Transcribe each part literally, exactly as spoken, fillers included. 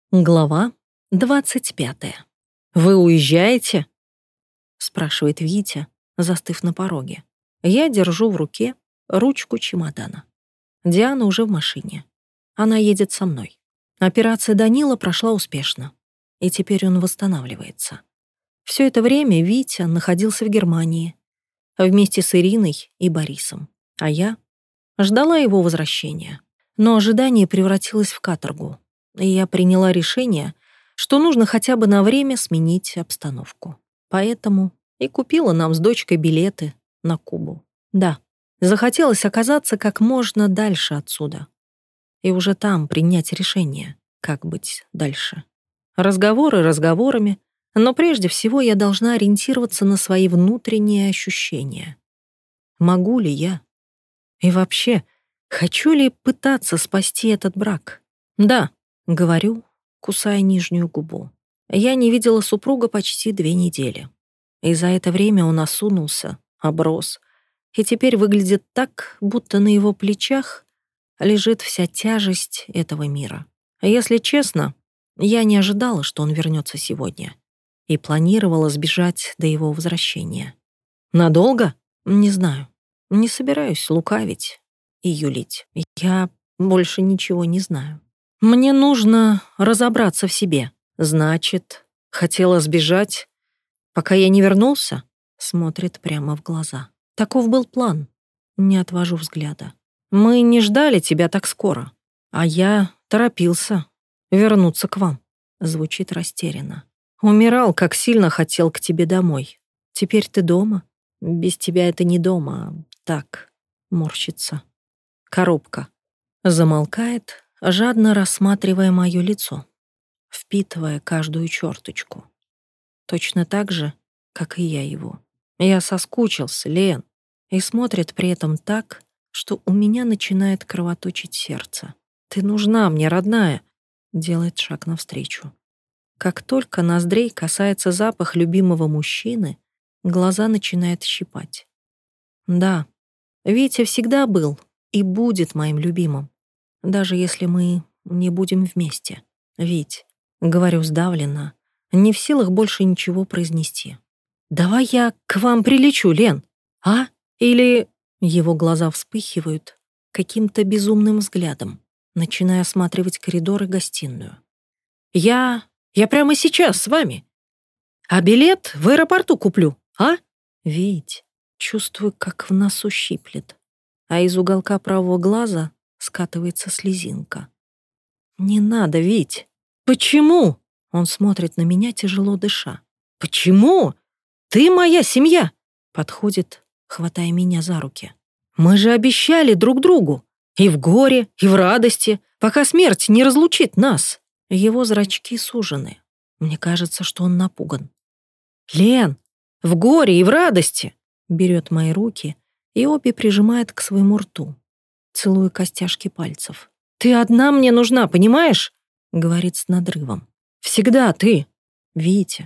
Глава двадцать пятая. «Вы уезжаете?» — спрашивает Витя, застыв на пороге. Я держу в руке ручку чемодана. Диана уже в машине. Она едет со мной. Операция Данила прошла успешно, и теперь он восстанавливается. Все это время Витя находился в Германии вместе с Ириной и Борисом, а я ждала его возвращения. Но ожидание превратилось в каторгу. И я приняла решение, что нужно хотя бы на время сменить обстановку. Поэтому и купила нам с дочкой билеты на Кубу. Да, захотелось оказаться как можно дальше отсюда. И уже там принять решение, как быть дальше. Разговоры разговорами, но прежде всего я должна ориентироваться на свои внутренние ощущения. Могу ли я? И вообще, хочу ли пытаться спасти этот брак? Да. Говорю, кусая нижнюю губу. Я не видела супруга почти две недели. И за это время он осунулся, оброс, и теперь выглядит так, будто на его плечах лежит вся тяжесть этого мира. Если честно, я не ожидала, что он вернется сегодня, и планировала сбежать до его возвращения. Надолго? Не знаю. Не собираюсь лукавить и юлить. Я больше ничего не знаю. Мне нужно разобраться в себе. Значит, хотела сбежать, пока я не вернулся? Смотрит прямо в глаза. Таков был план. Не отвожу взгляда. Мы не ждали тебя так скоро, а я торопился вернуться к вам. Звучит растерянно. Умирал, как сильно хотел к тебе домой. Теперь ты дома? Без тебя это не дома, а так, морщится. Коробка. Замолкает, жадно рассматривая мое лицо, впитывая каждую черточку. Точно так же, как и я его. Я соскучился, Лен, и смотрит при этом так, что у меня начинает кровоточить сердце. «Ты нужна мне, родная!» — делает шаг навстречу. Как только ноздрей касается запах любимого мужчины, глаза начинают щипать. Да, Витя всегда был и будет моим любимым. Даже если мы не будем вместе. Ведь, говорю сдавленно, не в силах больше ничего произнести. «Давай я к вам прилечу, Лен, а? Или...» Его глаза вспыхивают каким-то безумным взглядом, начиная осматривать коридор и гостиную. «Я... я прямо сейчас с вами. А билет в аэропорту куплю, а?» Ведь чувствую, как в носу щиплет, а из уголка правого глаза скатывается слезинка. «Не надо, Вить! Почему?» Он смотрит на меня, тяжело дыша. «Почему? Ты моя семья!» Подходит, хватая меня за руки. «Мы же обещали друг другу. И в горе, и в радости, пока смерть не разлучит нас». Его зрачки сужены. Мне кажется, что он напуган. «Лен, в горе и в радости!» Берет мои руки и обе прижимает к своему рту. Целую костяшки пальцев. «Ты одна мне нужна, понимаешь?» — говорит с надрывом. «Всегда ты, Витя».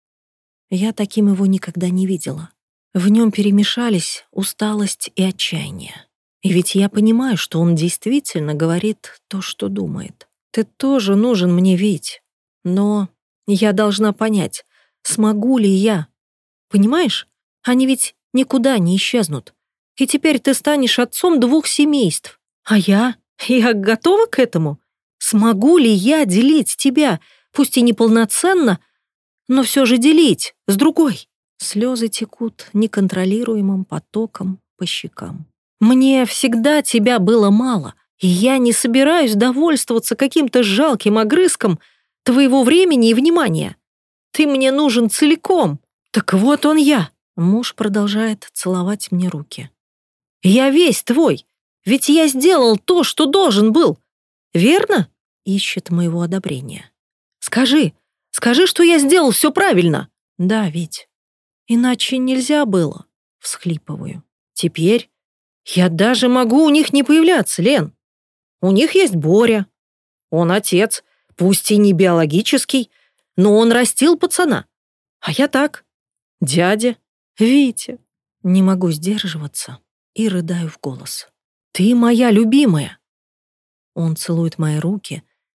Я таким его никогда не видела. В нем перемешались усталость и отчаяние. И ведь я понимаю, что он действительно говорит то, что думает. «Ты тоже нужен мне, Вить. Но я должна понять, смогу ли я. Понимаешь, они ведь никуда не исчезнут. И теперь ты станешь отцом двух семейств. А я? Я готова к этому? Смогу ли я делить тебя, пусть и неполноценно, но все же делить с другой?» Слезы текут неконтролируемым потоком по щекам. «Мне всегда тебя было мало, и я не собираюсь довольствоваться каким-то жалким огрызком твоего времени и внимания. Ты мне нужен целиком. Так вот он я». Муж продолжает целовать мне руки. «Я весь твой, ведь я сделал то, что должен был. Верно?» Ищет моего одобрения. «Скажи, скажи, что я сделал все правильно». «Да, ведь иначе нельзя было», — всхлипываю. «Теперь я даже могу у них не появляться, Лен. У них есть Боря. Он отец, пусть и не биологический, но он растил пацана. А я так, дядя, Витя». Не могу сдерживаться и рыдаю в голос. «Ты моя любимая». Он целует мои руки,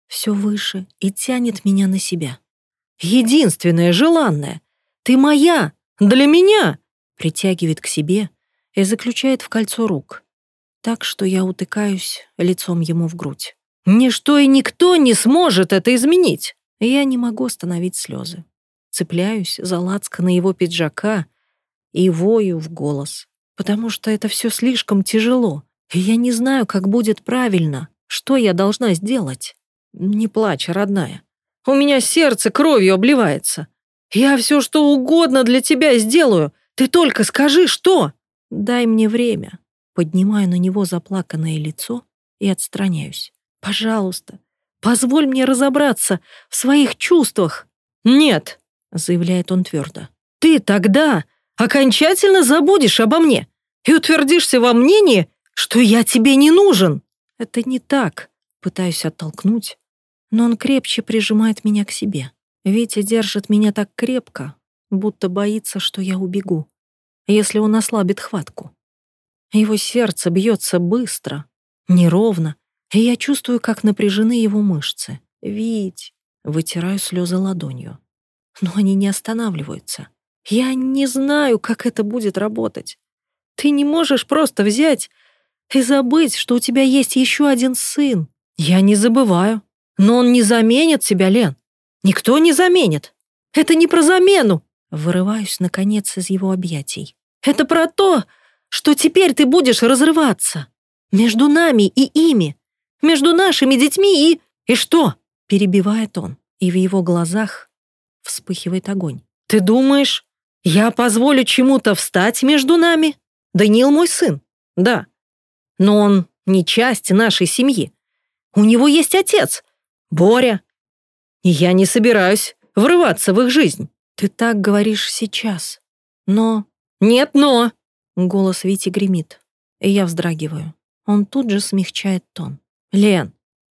все выше и тянет меня на себя. «Единственная, желанная! Ты моя! Для меня!» Притягивает к себе и заключает в кольцо рук, так что я утыкаюсь лицом ему в грудь. «Ничто и никто не сможет это изменить!» Я не могу остановить слезы. Цепляюсь за лацканы его пиджака и вою в голос, потому что это все слишком тяжело, и я не знаю, как будет правильно, что я должна сделать. «Не плачь, родная. У меня сердце кровью обливается. Я все что угодно для тебя сделаю. Ты только скажи, что!» «Дай мне время». Поднимаю на него заплаканное лицо и отстраняюсь. «Пожалуйста, позволь мне разобраться в своих чувствах». «Нет», — заявляет он твердо, «ты тогда окончательно забудешь обо мне и утвердишься во мнении, что я тебе не нужен». «Это не так», — пытаюсь оттолкнуть, но он крепче прижимает меня к себе. Витя держит меня так крепко, будто боится, что я убегу, если он ослабит хватку. Его сердце бьется быстро, неровно, и я чувствую, как напряжены его мышцы. «Вить!» — вытираю слезы ладонью. Но они не останавливаются. «Я не знаю, как это будет работать. Ты не можешь просто взять и забыть, что у тебя есть еще один сын». «Я не забываю. Но он не заменит тебя, Лен. Никто не заменит. Это не про замену!» Вырываюсь, наконец, из его объятий. «Это про то, что теперь ты будешь разрываться. Между нами и ими. Между нашими детьми и...» «И что?» — перебивает он, и в его глазах вспыхивает огонь. «Ты думаешь, я позволю чему-то встать между нами? Даниил мой сын, да. Но он не часть нашей семьи. У него есть отец, Боря. И я не собираюсь врываться в их жизнь». «Ты так говоришь сейчас. Но...» «Нет но!» Голос Вити гремит, и я вздрагиваю. Он тут же смягчает тон. «Лен,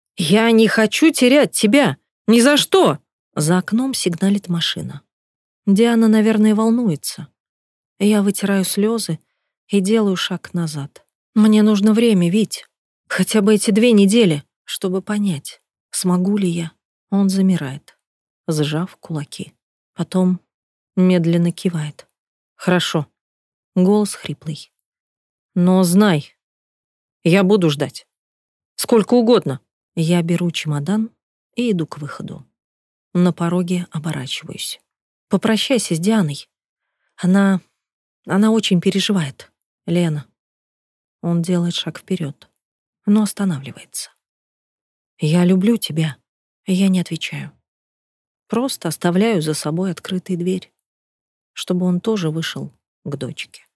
я не хочу терять тебя. Ни за что!» За окном сигналит машина. Диана, наверное, волнуется. Я вытираю слезы и делаю шаг назад. Мне нужно время, Вить. Хотя бы эти две недели, чтобы понять, смогу ли я. Он замирает, сжав кулаки. Потом медленно кивает. «Хорошо». Голос хриплый. «Но знай, я буду ждать. Сколько угодно». Я беру чемодан и иду к выходу. На пороге оборачиваюсь. «Попрощайся с Дианой. Она... она очень переживает. Лена». Он делает шаг вперед, но останавливается. «Я люблю тебя». Я не отвечаю. Просто оставляю за собой открытой дверь, чтобы он тоже вышел к дочке.